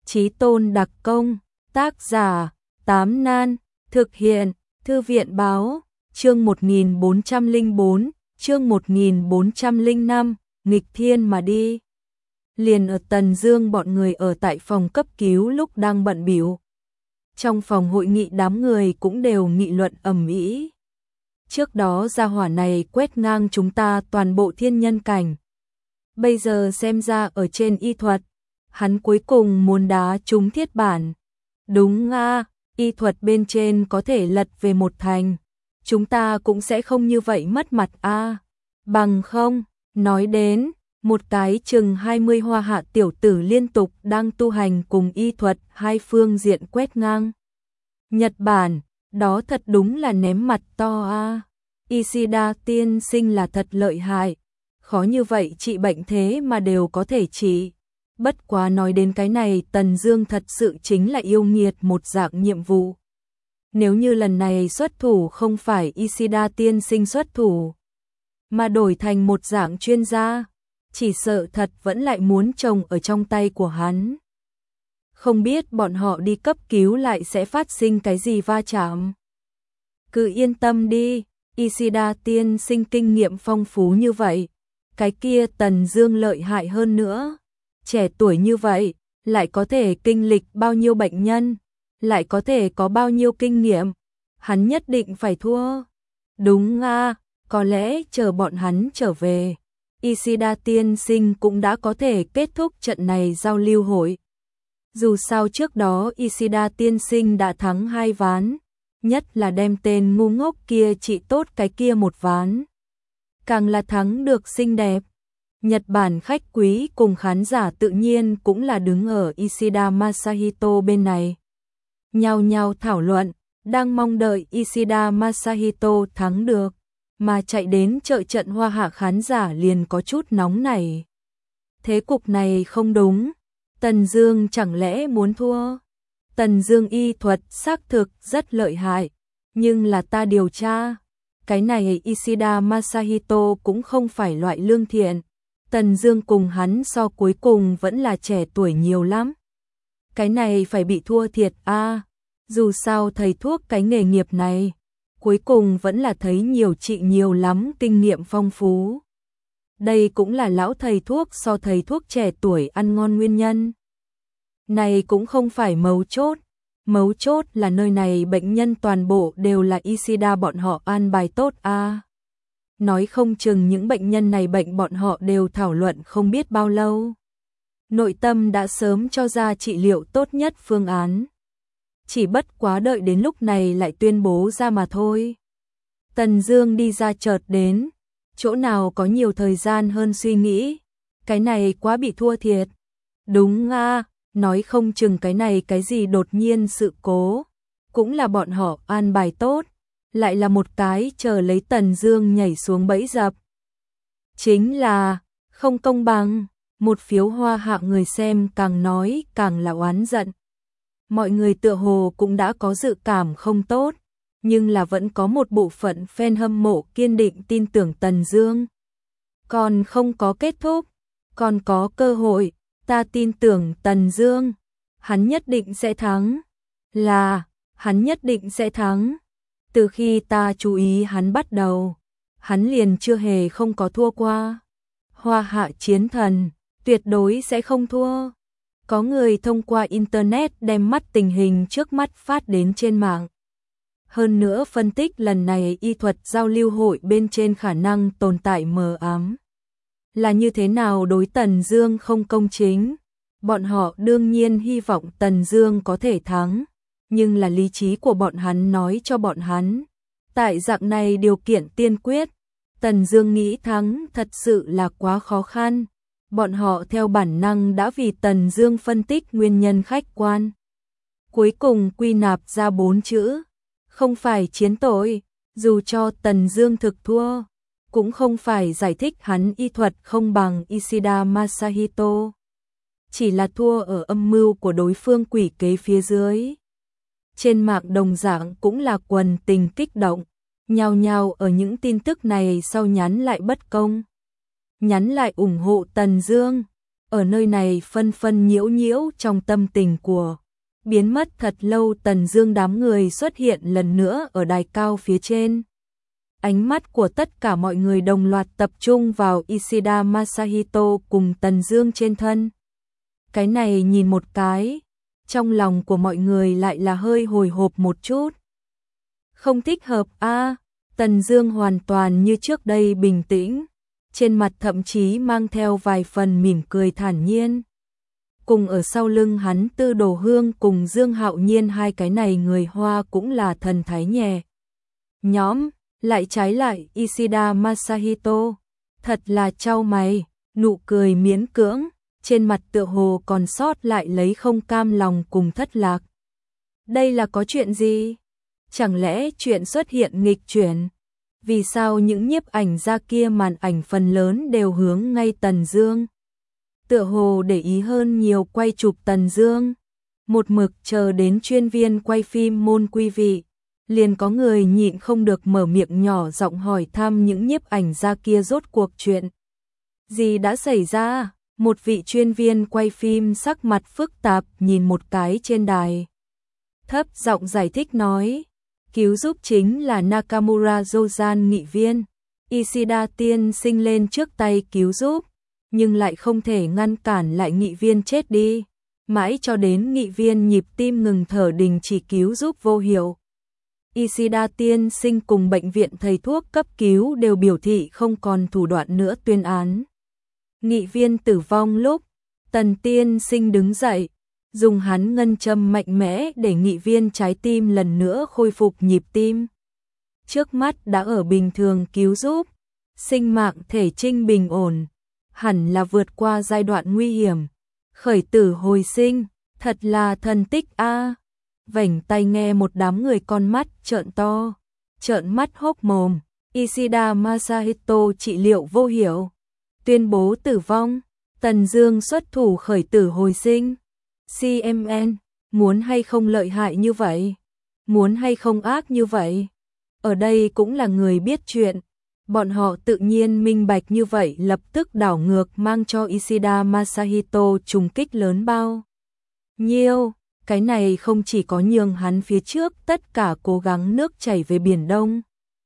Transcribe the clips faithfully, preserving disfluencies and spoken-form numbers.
Chí Tôn đặc công, tác giả, Tám Nan, thực hiện, Thư viện báo, chương một nghìn bốn trăm lẻ bốn, chương một nghìn bốn trăm lẻ năm, nghịch thiên mà đi. Liền ở Tần Dương bọn người ở tại phòng cấp cứu lúc đang bận bịu. Trong phòng hội nghị đám người cũng đều nghị luận ầm ĩ. Trước đó gia hỏa này quét ngang chúng ta toàn bộ thiên nhân cảnh. Bây giờ xem ra ở trên y thuật, hắn cuối cùng muốn đá trúng thiết bản. Đúng a, y thuật bên trên có thể lật về một thành, chúng ta cũng sẽ không như vậy mất mặt a. Bằng không, nói đến, một cái chừng hai mươi hoa hạ tiểu tử liên tục đang tu hành cùng y thuật hai phương diện quét ngang Nhật Bản, đó thật đúng là ném mặt to a. Ishida tiên sinh là thật lợi hại, khó như vậy trị bệnh thế mà đều có thể trị. Bất quá nói đến cái này, Tần Dương thật sự chính là yêu nghiệt một dạng nhiệm vụ. Nếu như lần này xuất thủ không phải Ishida tiên sinh xuất thủ, mà đổi thành một dạng chuyên gia, chỉ sợ thật vẫn lại muốn trồng ở trong tay của hắn. Không biết bọn họ đi cấp cứu lại sẽ phát sinh cái gì va chạm. Cứ yên tâm đi, Ishida tiên sinh kinh nghiệm phong phú như vậy, cái kia Tần Dương lợi hại hơn nữa. Trẻ tuổi như vậy, lại có thể kinh lịch bao nhiêu bệnh nhân, lại có thể có bao nhiêu kinh nghiệm, hắn nhất định phải thua. Đúng a, có lẽ chờ bọn hắn trở về, Ishida tiên sinh cũng đã có thể kết thúc trận này giao lưu hội. Dù sao trước đó Ishida tiên sinh đã thắng hai ván, nhất là đem tên ngu ngốc kia trị tốt cái kia một ván. Càng là thắng được xinh đẹp. Nhật Bản khách quý cùng khán giả tự nhiên cũng là đứng ở Ishida Masahito bên này. Nhao nhao thảo luận, đang mong đợi Ishida Masahito thắng được, mà chạy đến trợ trận hoa hạ khán giả liền có chút nóng nảy. Thế cục này không đúng, Tần Dương chẳng lẽ muốn thua? Tần Dương y thuật xác thực rất lợi hại, nhưng là ta điều tra, cái này Ishida Masahito cũng không phải loại lương thiện. Tần Dương cùng hắn so cuối cùng vẫn là trẻ tuổi nhiều lắm. Cái này phải bị thua thiệt a. À, dù sao thầy thuốc cái nghề nghiệp này, cuối cùng vẫn là thấy nhiều trị nhiều lắm, kinh nghiệm phong phú. Đây cũng là lão thầy thuốc so thầy thuốc trẻ tuổi ăn ngon nguyên nhân. Này cũng không phải mấu chốt, mấu chốt là nơi này bệnh nhân toàn bộ đều là Ishida bọn họ an bài tốt a. À, nói không chừng những bệnh nhân này bệnh bọn họ đều thảo luận không biết bao lâu. Nội tâm đã sớm cho ra trị liệu tốt nhất phương án. Chỉ bất quá đợi đến lúc này lại tuyên bố ra mà thôi. Tần Dương đi ra chợt đến, chỗ nào có nhiều thời gian hơn suy nghĩ. Cái này quá bị thua thiệt. Đúng a, à, nói không chừng cái này cái gì đột nhiên sự cố, cũng là bọn họ an bài tốt. Lại là một cái chờ lấy Tần Dương nhảy xuống bẫy dập. Chính là không công bằng, một phiếu hoa hạ người xem càng nói càng là oán giận. Mọi người tựa hồ cũng đã có dự cảm không tốt, nhưng là vẫn có một bộ phận fan hâm mộ kiên định tin tưởng Tần Dương. Còn không có kết thúc, còn có cơ hội, ta tin tưởng Tần Dương, hắn nhất định sẽ thắng. Là, hắn nhất định sẽ thắng. Từ khi ta chú ý hắn bắt đầu, hắn liền chưa hề không có thua qua. Hoa hạ chiến thần, tuyệt đối sẽ không thua. Có người thông qua Internet đem mắt tình hình trước mắt phát đến trên mạng. Hơn nữa phân tích lần này y thuật giao lưu hội bên trên khả năng tồn tại mờ ám. Là như thế nào đối Tần Dương không công chính? Bọn họ đương nhiên hy vọng Tần Dương có thể thắng. Nhưng là lý trí của bọn hắn nói cho bọn hắn, tại dạng này điều kiện tiên quyết, Tần Dương nghĩ thắng thật sự là quá khó khăn. Bọn họ theo bản năng đã vì Tần Dương phân tích nguyên nhân khách quan. Cuối cùng quy nạp ra bốn chữ, không phải chiến tội, dù cho Tần Dương thực thua, cũng không phải giải thích hắn y thuật không bằng Ishida Masahito. Chỉ là thua ở âm mưu của đối phương quỷ kế phía dưới. Trên mạng đồng dạng cũng là quần tình kích động, nhao nhao ở những tin tức này sau nhắn lại bất công. Nhắn lại ủng hộ Tần Dương. ở nơi này phân phân nhiễu nhiễu trong tâm tình của. Biến mất thật lâu, Tần Dương đám người xuất hiện lần nữa ở đài cao phía trên. Ánh mắt của tất cả mọi người đồng loạt tập trung vào Ishida Masahito cùng Tần Dương trên thân. Cái này nhìn một cái, trong lòng của mọi người lại là hơi hồi hộp một chút. Không thích hợp a. À, Tần Dương hoàn toàn như trước đây bình tĩnh, trên mặt thậm chí mang theo vài phần mỉm cười thản nhiên. Cùng ở sau lưng hắn Tư Đồ Hương cùng Dương Hạo Nhiên, hai cái này người Hoa cũng là thần thái nhẹ nhõm, lại trái lại Ishida Masahito thật là chau mày, nụ cười miễn cưỡng, trên mặt tựa hồ còn sót lại lấy không cam lòng cùng thất lạc. Đây là có chuyện gì? Chẳng lẽ chuyện xuất hiện nghịch chuyển? Vì sao những nhiếp ảnh gia kia màn ảnh phần lớn đều hướng ngay Tần Dương? Tựa hồ để ý hơn nhiều quay chụp Tần Dương. Một mực chờ đến chuyên viên quay phim môn quý vị, liền có người nhịn không được mở miệng nhỏ giọng hỏi thăm những nhiếp ảnh gia kia rốt cuộc chuyện gì đã xảy ra. Một vị chuyên viên quay phim sắc mặt phức tạp nhìn một cái trên đài, thấp giọng giải thích nói, cứu giúp chính là Nakamura Jojan nghị viên. Ishida tiên sinh lên trước tay cứu giúp, nhưng lại không thể ngăn cản lại nghị viên chết đi, mãi cho đến nghị viên nhịp tim ngừng thở đình chỉ cứu giúp vô hiệu. Ishida tiên sinh cùng bệnh viện thầy thuốc cấp cứu đều biểu thị không còn thủ đoạn nữa tuyên án. Nghị viên tử vong lúc, Tần tiên sinh đứng dậy, dùng hắn ngân châm mạnh mẽ để nghị viên trái tim lần nữa khôi phục nhịp tim. Trước mắt đã ở bình thường cứu giúp, sinh mạng thể trinh bình ổn, hẳn là vượt qua giai đoạn nguy hiểm, khởi tử hồi sinh, thật là thần tích a. À. Vành tay nghe một đám người con mắt trợn to, trợn mắt hốc mồm. Ishida Masahito trị liệu vô hiệu, tuyên bố tử vong. Tần Dương xuất thủ khởi tử hồi sinh. xê em en, muốn hay không lợi hại như vậy? Muốn hay không ác như vậy? Ở đây cũng là người biết chuyện, bọn họ tự nhiên minh bạch như vậy, lập tức đảo ngược mang cho Ishida Masahito trùng kích lớn bao nhiêu. Cái này không chỉ có nhường hắn phía trước tất cả cố gắng nước chảy về Biển Đông,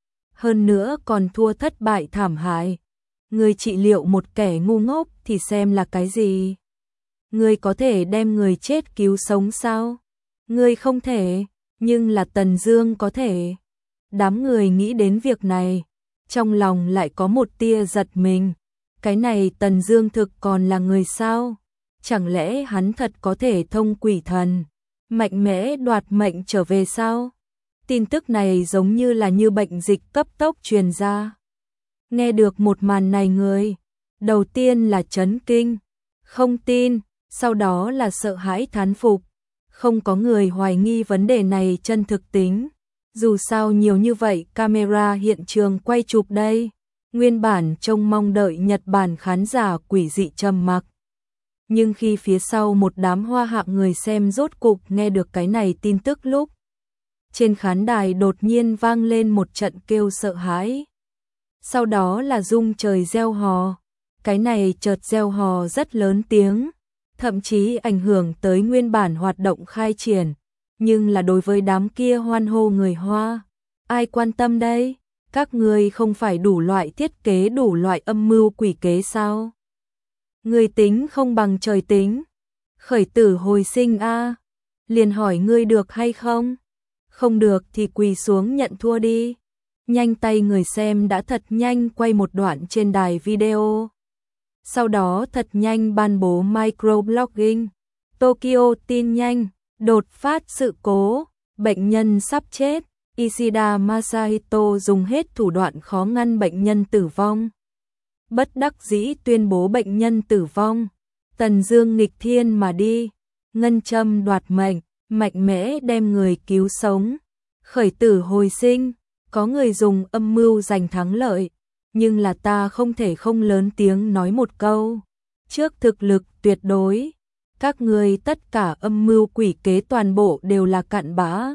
hơn nữa còn thua thất bại thảm hại. Người trị liệu một kẻ ngu ngốc thì xem là cái gì? Người có thể đem người chết cứu sống sao? Người không thể, nhưng là Tần Dương có thể. Đám người nghĩ đến việc này, trong lòng lại có một tia giật mình. Cái này Tần Dương thực còn là người sao? Chẳng lẽ hắn thật có thể thông quỷ thần, mạnh mẽ đoạt mệnh trở về sao? Tin tức này giống như là như bệnh dịch cấp tốc truyền ra. Nghe được một màn này, người đầu tiên là chấn kinh, không tin, sau đó là sợ hãi thán phục. Không có người hoài nghi vấn đề này chân thực tính. Dù sao nhiều như vậy camera hiện trường quay chụp đây. Nguyên bản trông mong đợi Nhật Bản khán giả quỷ dị trầm mặc. Nhưng khi phía sau một đám hoa hạ người xem rốt cục nghe được cái này tin tức lúc, trên khán đài đột nhiên vang lên một trận kêu sợ hãi. Sau đó là rung trời reo hò. Cái này chợt reo hò rất lớn tiếng, thậm chí ảnh hưởng tới nguyên bản hoạt động khai triển. Nhưng là đối với đám kia hoan hô người Hoa, ai quan tâm đây? Các người không phải đủ loại thiết kế đủ loại âm mưu quỷ kế sao? Người tính không bằng trời tính. Khởi tử hồi sinh a, à. Liền hỏi ngươi được hay không? Không được thì quỳ xuống nhận thua đi. Nhanh tay người xem đã thật nhanh quay một đoạn trên đài video. Sau đó thật nhanh ban bố microblogging. Tokyo tin nhanh, đột phát sự cố, bệnh nhân sắp chết. Ishida Masahito dùng hết thủ đoạn khó ngăn bệnh nhân tử vong. Bất đắc dĩ tuyên bố bệnh nhân tử vong. Tần Dương nghịch thiên mà đi, ngân châm đoạt mệnh, mạnh mẽ đem người cứu sống. Khởi tử hồi sinh, có người dùng âm mưu giành thắng lợi, nhưng là ta không thể không lớn tiếng nói một câu. Trước thực lực tuyệt đối, các người tất cả âm mưu quỷ kế toàn bộ đều là cặn bã.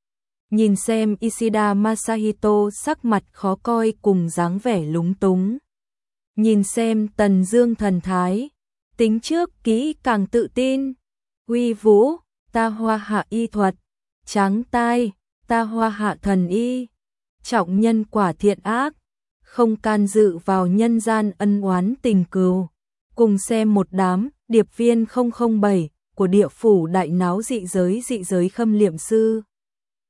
Nhìn xem Ishida Masahito sắc mặt khó coi cùng dáng vẻ lúng túng. Nhìn xem Tần Dương thần thái, tính trước kỹ càng tự tin, uy vũ, ta hoa hạ y thuật, tráng tai, ta hoa hạ thần y, trọng nhân quả thiện ác, không can dự vào nhân gian ân oán tình cừu. Cùng xem một đám điệp viên không không bảy của địa phủ đại náo dị giới dị giới khâm liệm sư.